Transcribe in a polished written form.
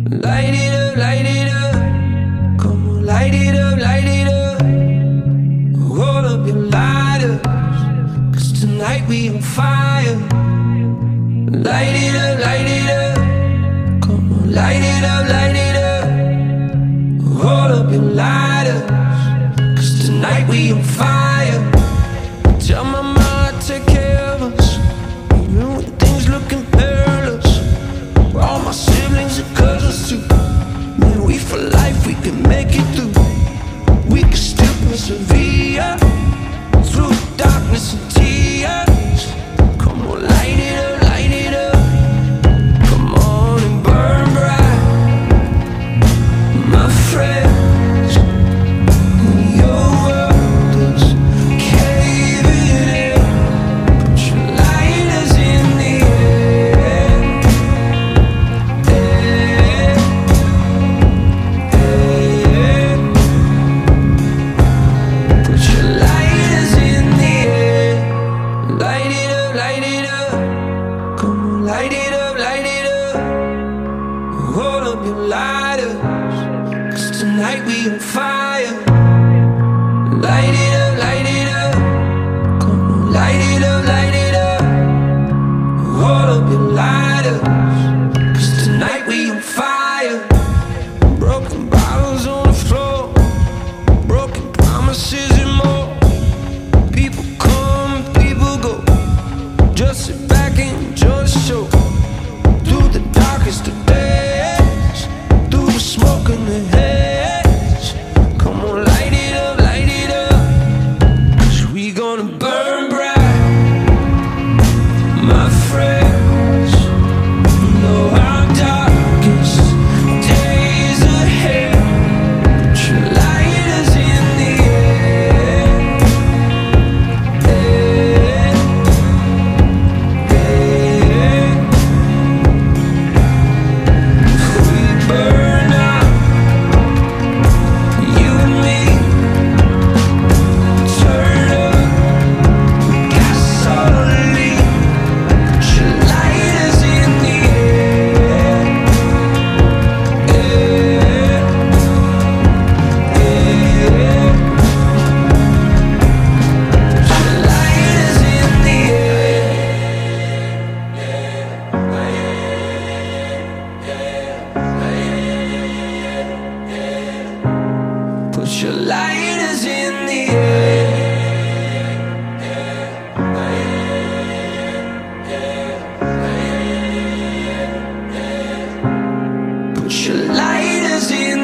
Light it up, light it up. Come on, light it up, light it up. Hold up your lighters, 'cause tonight we on fire. Light it up, light it up. Come on, light it up, light it up. Hold up your lighters, 'cause tonight we on fire. Tell my mama to take care of us, even when things looking perilous. All my siblings and cousins too. Man, we for life, we can make it through. We can still persevere through darkness and tears. Come on, light it up, light it up. Come on and burn bright, my friends. Your world is caving in. Put your lighters in the air. Put your lighters in the air. Light it up, light it up. Come on, light it up, light it up. Hold up your lighters, 'cause tonight we on fire. Light it up, light it up. Come on, light it up, light it up. Hold up your lighters, 'cause tonight we on fire. Broken bottles on the floor, broken promises and more. People come, people go. Just sit back and enjoy the show. Through the darkest of days, through the smoke and the haze. Come on, light it up, 'cause we gonna burn bright, my friends. Know our darkest days ahead. Put your lighters in the air. We burn out, you and me. Turn up gasoline. Put your lighters in the air. Put your lighters in the air. Put your lighters in the air. Put your lighters in